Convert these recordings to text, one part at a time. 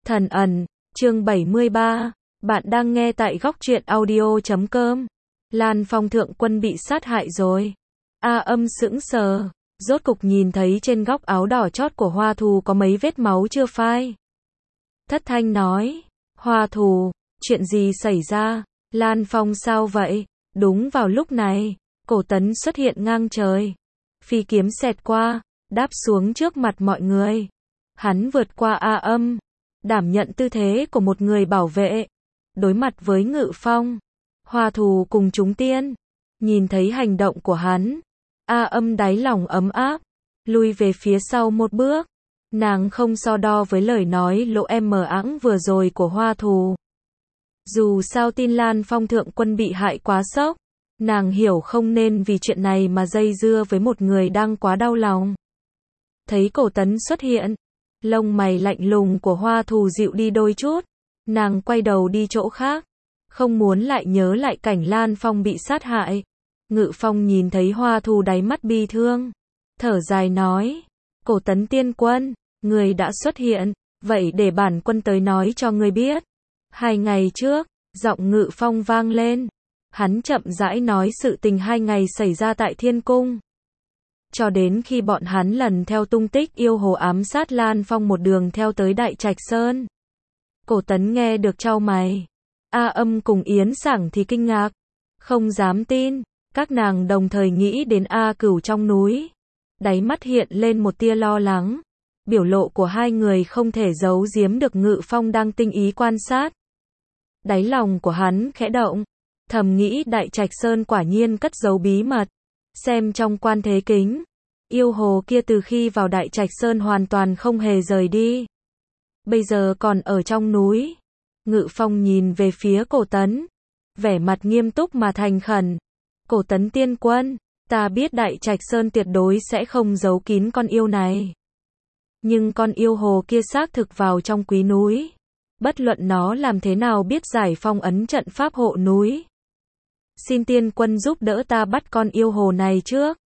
Thần ẩn, chương 73, bạn đang nghe tại góc truyện audio.com. Lan Phong thượng quân bị sát hại rồi. A Âm sững sờ, rốt cục nhìn thấy trên góc áo đỏ chót của Hoa Thù có mấy vết máu chưa phai. Thất thanh nói, Hoa Thù, chuyện gì xảy ra? Lan Phong sao vậy? Đúng vào lúc này, Cổ Tấn xuất hiện ngang trời. Phi kiếm xẹt qua, đáp xuống trước mặt mọi người. Hắn vượt qua A Âm, đảm nhận tư thế của một người bảo vệ, đối mặt với Ngự Phong, Hoa Thù cùng chúng tiên. Nhìn thấy hành động của hắn, A Âm đáy lòng ấm áp, lui về phía sau một bước. Nàng không so đo với lời nói lỗ mờ ẵng vừa rồi của Hoa Thù. Dù sao tin Lan Phong thượng quân bị hại quá sốc, nàng hiểu không nên vì chuyện này mà dây dưa với một người đang quá đau lòng. Thấy Cổ Tấn xuất hiện, lông mày lạnh lùng của Hoa Thù dịu đi đôi chút, nàng quay đầu đi chỗ khác, không muốn lại nhớ lại cảnh Lan Phong bị sát hại. Ngự Phong nhìn thấy Hoa Thù đáy mắt bi thương, thở dài nói, Cổ Tấn tiên quân, người đã xuất hiện, vậy để bản quân tới nói cho người biết. 2 ngày trước, giọng Ngự Phong vang lên, hắn chậm rãi nói sự tình 2 ngày xảy ra tại Thiên Cung. Cho đến khi bọn hắn lần theo tung tích yêu hồ ám sát Lan Phong một đường theo tới Đại Trạch Sơn. Cổ Tấn nghe được chau mày. A Âm cùng Yến Sảng thì kinh ngạc, không dám tin, các nàng đồng thời nghĩ đến A Cửu trong núi. Đáy mắt hiện lên một tia lo lắng, biểu lộ của hai người không thể giấu giếm được Ngự Phong đang tinh ý quan sát. Đáy lòng của hắn khẽ động, thầm nghĩ Đại Trạch Sơn quả nhiên cất giấu bí mật. Xem trong quan thế kính, yêu hồ kia từ khi vào Đại Trạch Sơn hoàn toàn không hề rời đi. Bây giờ còn ở trong núi. Ngự Phong nhìn về phía Cổ Tấn, vẻ mặt nghiêm túc mà thành khẩn. Cổ Tấn tiên quân, ta biết Đại Trạch Sơn tuyệt đối sẽ không giấu kín con yêu này. Nhưng con yêu hồ kia xác thực vào trong quý núi. Bất luận nó làm thế nào biết giải phong ấn trận pháp hộ núi. Xin tiên quân giúp đỡ ta bắt con yêu hồ này trước.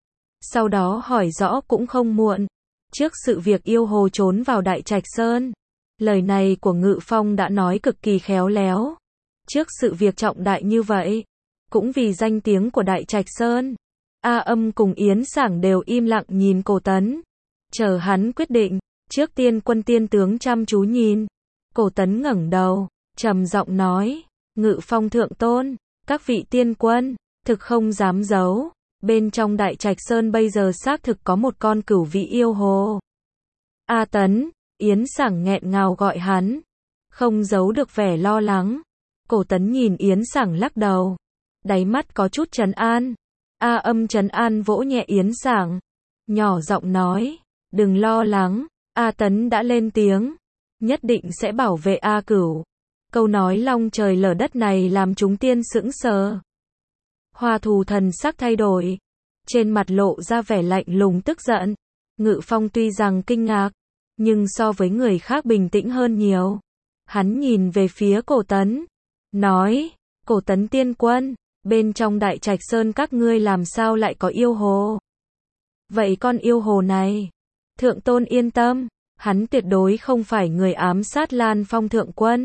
Sau đó hỏi rõ cũng không muộn. Trước sự việc yêu hồ trốn vào Đại Trạch Sơn, lời này của Ngự Phong đã nói cực kỳ khéo léo. Trước sự việc trọng đại như vậy, cũng vì danh tiếng của Đại Trạch Sơn, A Âm cùng Yến Sảng đều im lặng nhìn Cổ Tấn, chờ hắn quyết định. Trước tiên quân tiên tướng chăm chú nhìn. Cổ Tấn ngẩng đầu, trầm giọng nói, Ngự Phong thượng tôn, các vị tiên quân, thực không dám giấu, bên trong Đại Trạch Sơn bây giờ xác thực có một con cửu vị yêu hồ. A Tấn, Yến Sảng nghẹn ngào gọi hắn, không giấu được vẻ lo lắng. Cổ Tấn nhìn Yến Sảng lắc đầu, đáy mắt có chút trấn an. A Âm trấn an vỗ nhẹ Yến Sảng, nhỏ giọng nói, đừng lo lắng, A Tấn đã lên tiếng, nhất định sẽ bảo vệ A Cửu. Câu nói long trời lở đất này làm chúng tiên sững sờ. Hoa Thù thần sắc thay đổi, trên mặt lộ ra vẻ lạnh lùng tức giận. Ngự Phong tuy rằng kinh ngạc, nhưng so với người khác bình tĩnh hơn nhiều. Hắn nhìn về phía Cổ Tấn, nói, Cổ Tấn tiên quân, bên trong Đại Trạch Sơn các ngươi làm sao lại có yêu hồ? Vậy con yêu hồ này, thượng tôn yên tâm, hắn tuyệt đối không phải người ám sát Lan Phong thượng quân.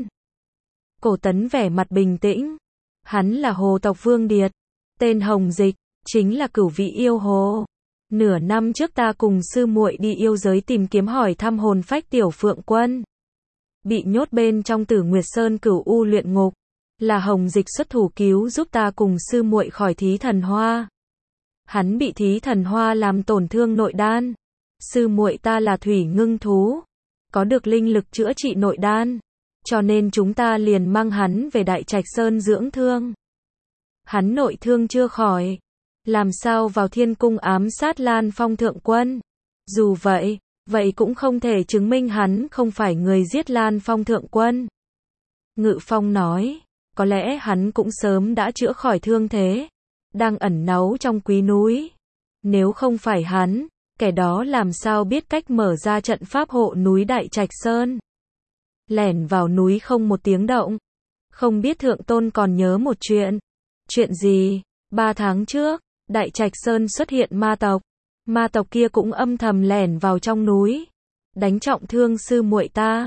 Cổ Tấn vẻ mặt bình tĩnh, hắn là hồ tộc Vương Điệt, tên Hồng Dịch, chính là cửu vị yêu hồ. Nửa năm trước ta cùng sư muội đi yêu giới tìm kiếm hỏi thăm hồn phách tiểu phượng quân, bị nhốt bên trong Tử Nguyệt Sơn Cửu U luyện ngục, là Hồng Dịch xuất thủ cứu giúp ta cùng sư muội khỏi thí thần hoa. Hắn bị thí thần hoa làm tổn thương nội đan, sư muội ta là thủy ngưng thú, có được linh lực chữa trị nội đan, cho nên chúng ta liền mang hắn về Đại Trạch Sơn dưỡng thương. Hắn nội thương chưa khỏi, làm sao vào Thiên Cung ám sát Lan Phong thượng quân? Dù vậy, vậy cũng không thể chứng minh hắn không phải người giết Lan Phong thượng quân. Ngự Phong nói, có lẽ hắn cũng sớm đã chữa khỏi thương thế, đang ẩn náu trong quý núi. Nếu không phải hắn, kẻ đó làm sao biết cách mở ra trận pháp hộ núi Đại Trạch Sơn? Lẻn vào núi không một tiếng động. Không biết thượng tôn còn nhớ một chuyện. Chuyện gì? 3 tháng trước, Đại Trạch Sơn xuất hiện ma tộc. Ma tộc kia cũng âm thầm lẻn vào trong núi, đánh trọng thương sư muội ta.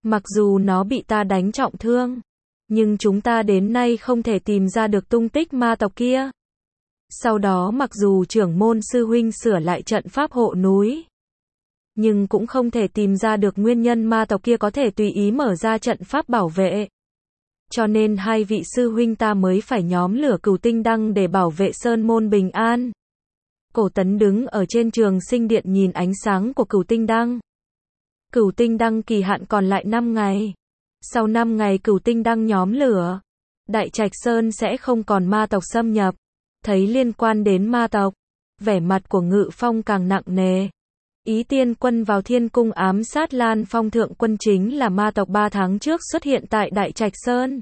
Mặc dù nó bị ta đánh trọng thương, nhưng chúng ta đến nay không thể tìm ra được tung tích ma tộc kia. Sau đó mặc dù trưởng môn sư huynh sửa lại trận pháp hộ núi, nhưng cũng không thể tìm ra được nguyên nhân ma tộc kia có thể tùy ý mở ra trận pháp bảo vệ. Cho nên hai vị sư huynh ta mới phải nhóm lửa Cửu Tinh Đăng để bảo vệ sơn môn bình an. Cổ Tấn đứng ở trên Trường Sinh Điện nhìn ánh sáng của Cửu Tinh Đăng. Cửu Tinh Đăng kỳ hạn còn lại 5 ngày. Sau 5 ngày Cửu Tinh Đăng nhóm lửa, Đại Trạch Sơn sẽ không còn ma tộc xâm nhập. Thấy liên quan đến ma tộc, vẻ mặt của Ngự Phong càng nặng nề. Ý Tiên Quân vào Thiên Cung ám sát Lan Phong thượng quân chính là ma tộc 3 tháng trước xuất hiện tại Đại Trạch Sơn.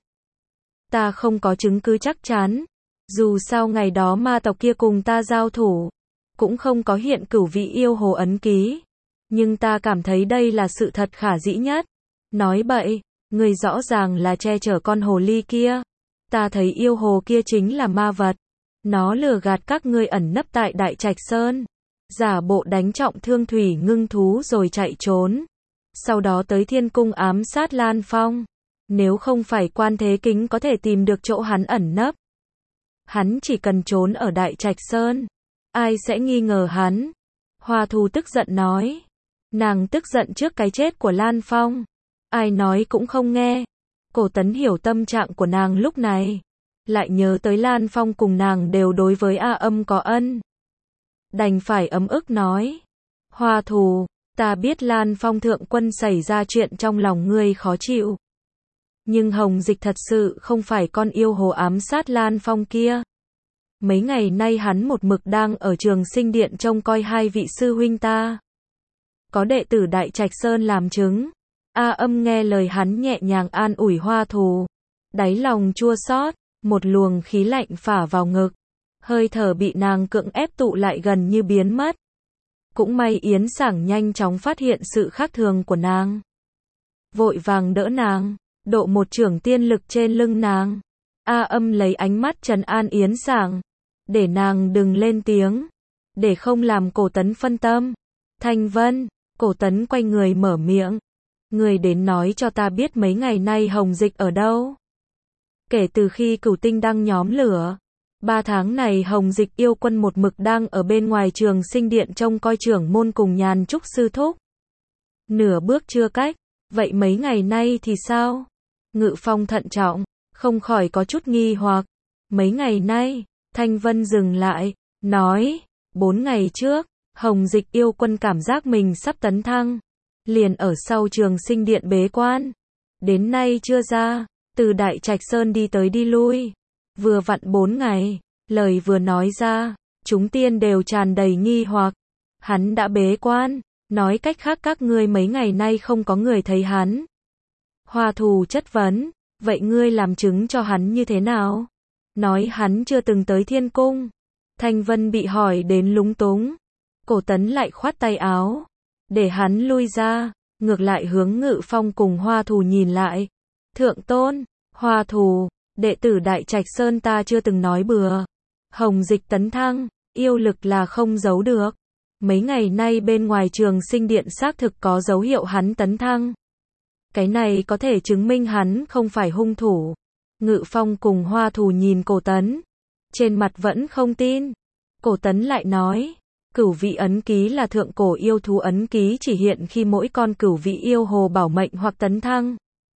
Ta không có chứng cứ chắc chắn. Dù sao ngày đó ma tộc kia cùng ta giao thủ, cũng không có hiện cửu vị yêu hồ ấn ký. Nhưng ta cảm thấy đây là sự thật khả dĩ nhất. Nói bậy, người rõ ràng là che chở con hồ ly kia. Ta thấy yêu hồ kia chính là ma vật. Nó lừa gạt các ngươi ẩn nấp tại Đại Trạch Sơn, giả bộ đánh trọng thương thủy ngưng thú rồi chạy trốn. Sau đó tới Thiên Cung ám sát Lan Phong. Nếu không phải Quan Thế Kính có thể tìm được chỗ hắn ẩn nấp, hắn chỉ cần trốn ở Đại Trạch Sơn, ai sẽ nghi ngờ hắn? Hoa Thù tức giận nói. Nàng tức giận trước cái chết của Lan Phong. Ai nói cũng không nghe. Cổ Tấn hiểu tâm trạng của nàng lúc này. Lại nhớ tới Lan Phong cùng nàng đều đối với A Âm có ân. Đành phải ấm ức nói. Hoa Thù, ta biết Lan Phong thượng quân xảy ra chuyện trong lòng ngươi khó chịu. Nhưng Hồng Dịch thật sự không phải con yêu hồ ám sát Lan Phong kia. Mấy ngày nay hắn một mực đang ở Trường Sinh Điện trông coi hai vị sư huynh ta. Có đệ tử Đại Trạch Sơn làm chứng. A Âm nghe lời hắn nhẹ nhàng an ủi Hoa Thù. Đáy lòng chua xót, một luồng khí lạnh phả vào ngực. Hơi thở bị nàng cưỡng ép tụ lại gần như biến mất. Cũng may Yến Sảng nhanh chóng phát hiện sự khác thường của nàng. Vội vàng đỡ nàng, độ một chưởng tiên lực trên lưng nàng. A Âm lấy ánh mắt trấn an Yến Sảng, để nàng đừng lên tiếng, để không làm Cổ Tấn phân tâm. Thanh Vân, Cổ Tấn quay người mở miệng. Người đến nói cho ta biết mấy ngày nay Hồng Dịch ở đâu. Kể từ khi Cửu Tinh Đăng nhóm lửa, 3 tháng này Hồng Dịch yêu quân một mực đang ở bên ngoài Trường Sinh Điện trông coi trưởng môn cùng Nhàn Trúc sư thúc. Nửa bước chưa cách, vậy mấy ngày nay thì sao? Ngự Phong thận trọng, không khỏi có chút nghi hoặc. Mấy ngày nay, Thanh Vân dừng lại, nói, 4 ngày trước, Hồng Dịch yêu quân cảm giác mình sắp tấn thăng, liền ở sau Trường Sinh Điện bế quan. Đến nay chưa ra, từ Đại Trạch Sơn đi tới đi lui. Vừa vặn 4 ngày, lời vừa nói ra, chúng tiên đều tràn đầy nghi hoặc. Hắn đã bế quan, nói cách khác các ngươi mấy ngày nay không có người thấy hắn. Hoa Thù chất vấn, vậy ngươi làm chứng cho hắn như thế nào? Nói hắn chưa từng tới Thiên Cung. Thanh Vân bị hỏi đến lúng túng. Cổ Tấn lại khoát tay áo, để hắn lui ra, ngược lại hướng Ngự Phong cùng Hoa Thù nhìn lại. Thượng tôn, Hoa Thù, đệ tử Đại Trạch Sơn ta chưa từng nói bừa. Hồng Dịch tấn thăng, yêu lực là không giấu được. Mấy ngày nay bên ngoài Trường Sinh Điện xác thực có dấu hiệu hắn tấn thăng. Cái này có thể chứng minh hắn không phải hung thủ. Ngự Phong cùng Hoa Thù nhìn Cổ Tấn, trên mặt vẫn không tin. Cổ Tấn lại nói, cửu vị ấn ký là thượng cổ yêu thú ấn ký chỉ hiện khi mỗi con cửu vị yêu hồ bảo mệnh hoặc tấn thăng.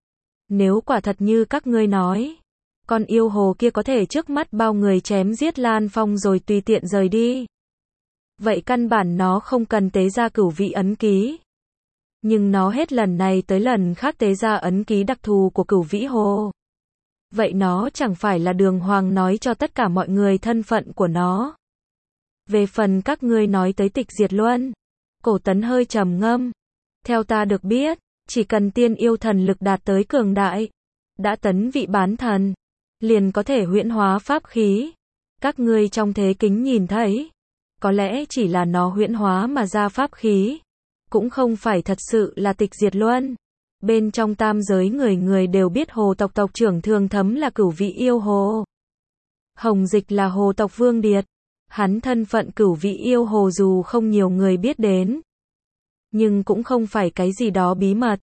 Nếu quả thật như các ngươi nói, con yêu hồ kia có thể trước mắt bao người chém giết Lan Phong rồi tùy tiện rời đi. Vậy căn bản nó không cần tế ra cửu vị ấn ký. Nhưng nó hết lần này tới lần khác tế ra ấn ký đặc thù của cửu vĩ hồ. Vậy nó chẳng phải là đường hoàng nói cho tất cả mọi người thân phận của nó. Về phần các ngươi nói tới tịch diệt luân, Cổ Tấn hơi trầm ngâm. Theo ta được biết, chỉ cần tiên yêu thần lực đạt tới cường đại, đã tấn vị bán thần, liền có thể huyễn hóa pháp khí. Các ngươi trong thế kính nhìn thấy, có lẽ chỉ là nó huyễn hóa mà ra pháp khí, cũng không phải thật sự là tịch diệt luân. Bên trong tam giới người người đều biết hồ tộc tộc trưởng Thường Thấm là cửu vị yêu hồ. Hồng Dịch là hồ tộc Vương Điệt. Hắn thân phận cửu vị yêu hồ dù không nhiều người biết đến, nhưng cũng không phải cái gì đó bí mật.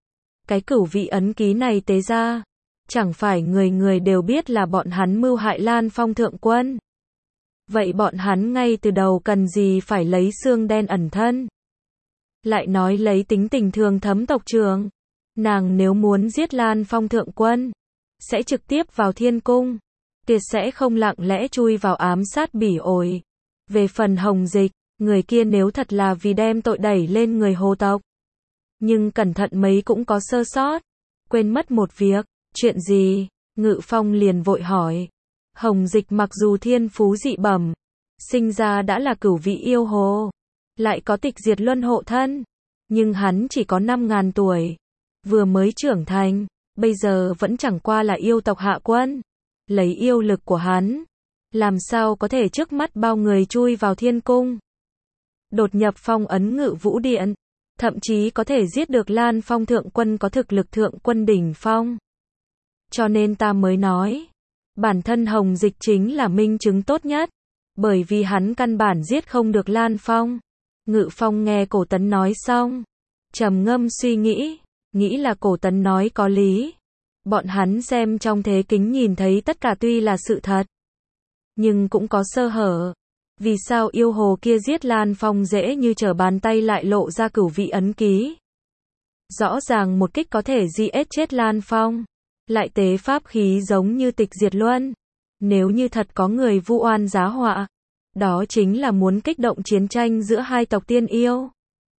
Cái cửu vị ấn ký này tế ra, chẳng phải người người đều biết là bọn hắn mưu hại Lan Phong thượng quân. Vậy bọn hắn ngay từ đầu cần gì phải lấy xương đen ẩn thân? Lại nói lấy tính tình thường thấm tộc trưởng. Nàng nếu muốn giết Lan Phong thượng quân, sẽ trực tiếp vào thiên cung. Tuyệt sẽ không lặng lẽ chui vào ám sát bỉ ổi. Về phần Hồng Dịch, người kia nếu thật là vì đem tội đẩy lên người Hồ tộc. Nhưng cẩn thận mấy cũng có sơ sót. Quên mất một việc. Chuyện gì? Ngự Phong liền vội hỏi. Hồng Dịch mặc dù thiên phú dị bẩm, sinh ra đã là cửu vị yêu hồ, lại có tịch diệt luân hộ thân, nhưng hắn chỉ có 5.000 tuổi, vừa mới trưởng thành, bây giờ vẫn chẳng qua là yêu tộc hạ quân. Lấy yêu lực của hắn, làm sao có thể trước mắt bao người chui vào thiên cung, đột nhập phong ấn Ngự Vũ Điện, thậm chí có thể giết được Lan Phong thượng quân có thực lực thượng quân đỉnh phong. Cho nên ta mới nói, bản thân Hồng Dịch chính là minh chứng tốt nhất, bởi vì hắn căn bản giết không được Lan Phong. Ngự Phong nghe Cổ Tấn nói xong, trầm ngâm suy nghĩ, nghĩ là Cổ Tấn nói có lý. Bọn hắn xem trong thế kính nhìn thấy tất cả tuy là sự thật, nhưng cũng có sơ hở. Vì sao yêu hồ kia giết Lan Phong dễ như trở bàn tay lại lộ ra cửu vị ấn ký? Rõ ràng một kích có thể giết chết Lan Phong, lại tế pháp khí giống như tịch diệt luân. Nếu như thật có người vu oan giá họa, đó chính là muốn kích động chiến tranh giữa hai tộc tiên yêu,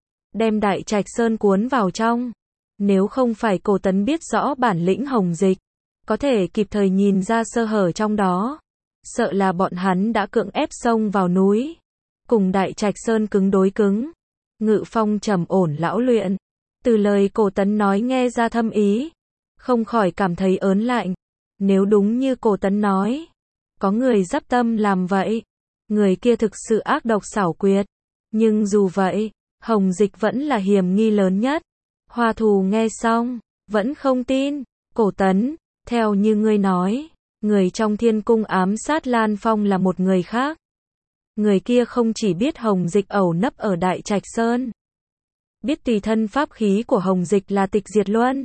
đem Đại Trạch Sơn cuốn vào trong. Nếu không phải Cổ Tấn biết rõ bản lĩnh Hồng Dịch, có thể kịp thời nhìn ra sơ hở trong đó, sợ là bọn hắn đã cưỡng ép xông vào núi, cùng Đại Trạch Sơn cứng đối cứng. Ngự Phong trầm ổn lão luyện, từ lời Cổ Tấn nói nghe ra thâm ý, không khỏi cảm thấy ớn lạnh. Nếu đúng như Cổ Tấn nói, có người dắp tâm làm vậy, người kia thực sự ác độc xảo quyệt. Nhưng dù vậy, Hồng Dịch vẫn là hiểm nghi lớn nhất. Hoa Thù nghe xong, vẫn không tin. Cổ Tấn, theo như ngươi nói, người trong thiên cung ám sát Lan Phong là một người khác. Người kia không chỉ biết Hồng Dịch ẩn nấp ở Đại Trạch Sơn, biết tùy thân pháp khí của Hồng Dịch là tịch diệt luân,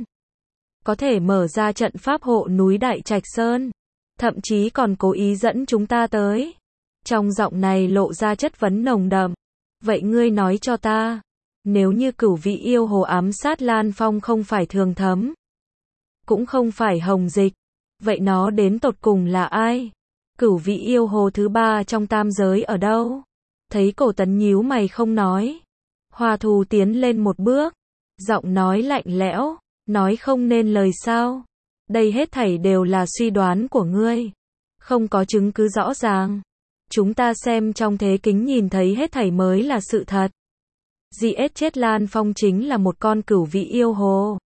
có thể mở ra trận pháp hộ núi Đại Trạch Sơn, thậm chí còn cố ý dẫn chúng ta tới. Trong giọng này lộ ra chất vấn nồng đậm. Vậy ngươi nói cho ta, nếu như cửu vị yêu hồ ám sát Lan Phong không phải Thường Thấm, cũng không phải Hồng Dịch, vậy nó đến tột cùng là ai? Cửu vị yêu hồ thứ ba trong tam giới ở đâu? Thấy Cổ Tấn nhíu mày không nói, Hoa Thù tiến lên một bước, giọng nói lạnh lẽo, nói không nên lời sao? Đây hết thảy đều là suy đoán của ngươi, không có chứng cứ rõ ràng. Chúng ta xem trong thế kính nhìn thấy hết thảy mới là sự thật. Giết chết Lan Phong chính là một con cửu vị yêu hồ,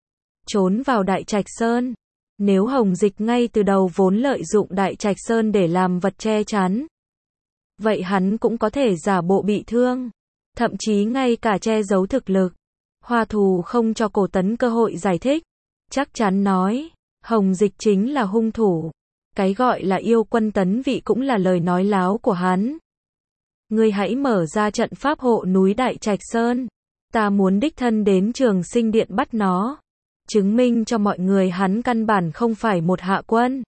trốn vào Đại Trạch Sơn. Nếu Hồng Dịch ngay từ đầu vốn lợi dụng Đại Trạch Sơn để làm vật che chắn, vậy hắn cũng có thể giả bộ bị thương, thậm chí ngay cả che giấu thực lực. Hoa Thù không cho Cổ Tấn cơ hội giải thích, chắc chắn nói, Hồng Dịch chính là hung thủ. Cái gọi là yêu quân tấn vị cũng là lời nói láo của hắn. Ngươi hãy mở ra trận pháp hộ núi Đại Trạch Sơn, ta muốn đích thân đến Trường Sinh Điện bắt nó, chứng minh cho mọi người hắn căn bản không phải một hạ quân,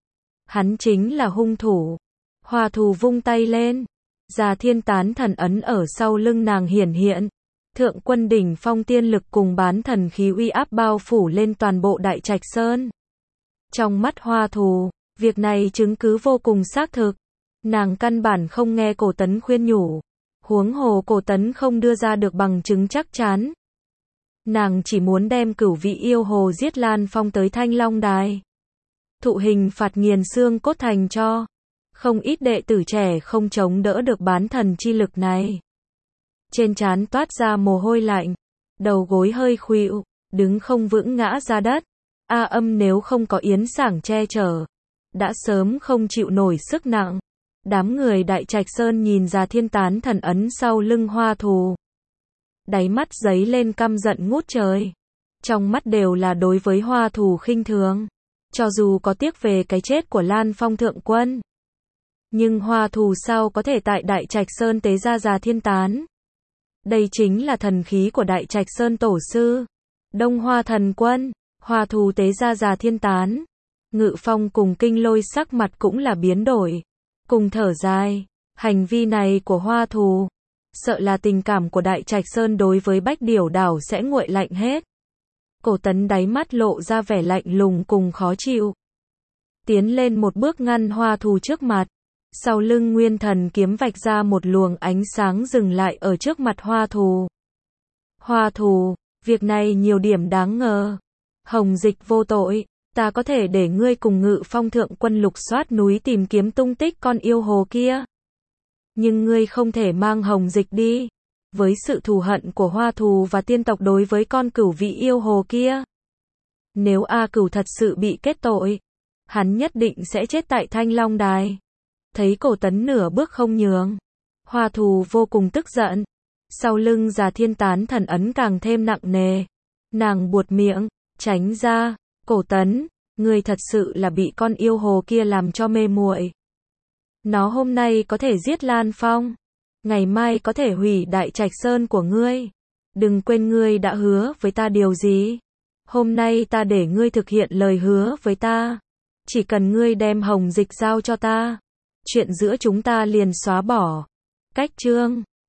hắn chính là hung thủ. Hoa Thù vung tay lên, Già Thiên Tán thần ấn ở sau lưng nàng hiển hiện, thượng quân đỉnh phong tiên lực cùng bán thần khí uy áp bao phủ lên toàn bộ Đại Trạch Sơn. Trong mắt Hoa Thù, việc này chứng cứ vô cùng xác thực. Nàng căn bản không nghe Cổ Tấn khuyên nhủ, huống hồ Cổ Tấn không đưa ra được bằng chứng chắc chắn. Nàng chỉ muốn đem cửu vị yêu hồ giết Lan Phong tới Thanh Long Đài, thụ hình phạt nghiền xương cốt thành cho. Không ít đệ tử trẻ không chống đỡ được bán thần chi lực này, trên trán toát ra mồ hôi lạnh, đầu gối hơi khuỵu, đứng không vững ngã ra đất. A Âm nếu không có Yến Sảng che chở, đã sớm không chịu nổi sức nặng. Đám người Đại Trạch Sơn nhìn Già Thiên Tán thần ấn sau lưng Hoa Thù, đáy mắt giấy lên căm giận ngút trời. Trong mắt đều là đối với Hoa Thù khinh thường. Cho dù có tiếc về cái chết của Lan Phong thượng quân, nhưng Hoa Thù sao có thể tại Đại Trạch Sơn tế ra Già Thiên Tán? Đây chính là thần khí của Đại Trạch Sơn tổ sư. Đông Hoa thần quân, Hoa thù tế ra già thiên tán. Ngự Phong cùng Kinh Lôi sắc mặt cũng là biến đổi. Cùng thở dài, hành vi này của Hoa thù, sợ là tình cảm của Đại Trạch Sơn đối với Bách Điểu Đảo sẽ nguội lạnh hết. Cổ Tấn đáy mắt lộ ra vẻ lạnh lùng cùng khó chịu. Tiến lên một bước ngăn Hoa thù trước mặt. Sau lưng Nguyên Thần kiếm vạch ra một luồng ánh sáng dừng lại ở trước mặt Hoa thù. Hoa thù, việc này nhiều điểm đáng ngờ. Hồng Dịch vô tội, ta có thể để ngươi cùng Ngự Phong thượng quân lục soát núi tìm kiếm tung tích con yêu hồ kia. Nhưng ngươi không thể mang Hồng Dịch đi. Với sự thù hận của Hoa thù và tiên tộc đối với con cửu vị yêu hồ kia. Nếu A Cửu thật sự bị kết tội, hắn nhất định sẽ chết tại Thanh Long Đài. Thấy Cổ Tấn nửa bước không nhường, Hoa thù vô cùng tức giận. Sau lưng già thiên tán thần ấn càng thêm nặng nề. Nàng buột miệng, tránh ra. Cổ Tấn, ngươi thật sự là bị con yêu hồ kia làm cho mê muội. Nó hôm nay có thể giết Lan Phong, ngày mai có thể hủy Đại Trạch Sơn của ngươi. Đừng quên ngươi đã hứa với ta điều gì. Hôm nay ta để ngươi thực hiện lời hứa với ta. Chỉ cần ngươi đem Hồng Dịch giao cho ta, chuyện giữa chúng ta liền xóa bỏ. Cách chương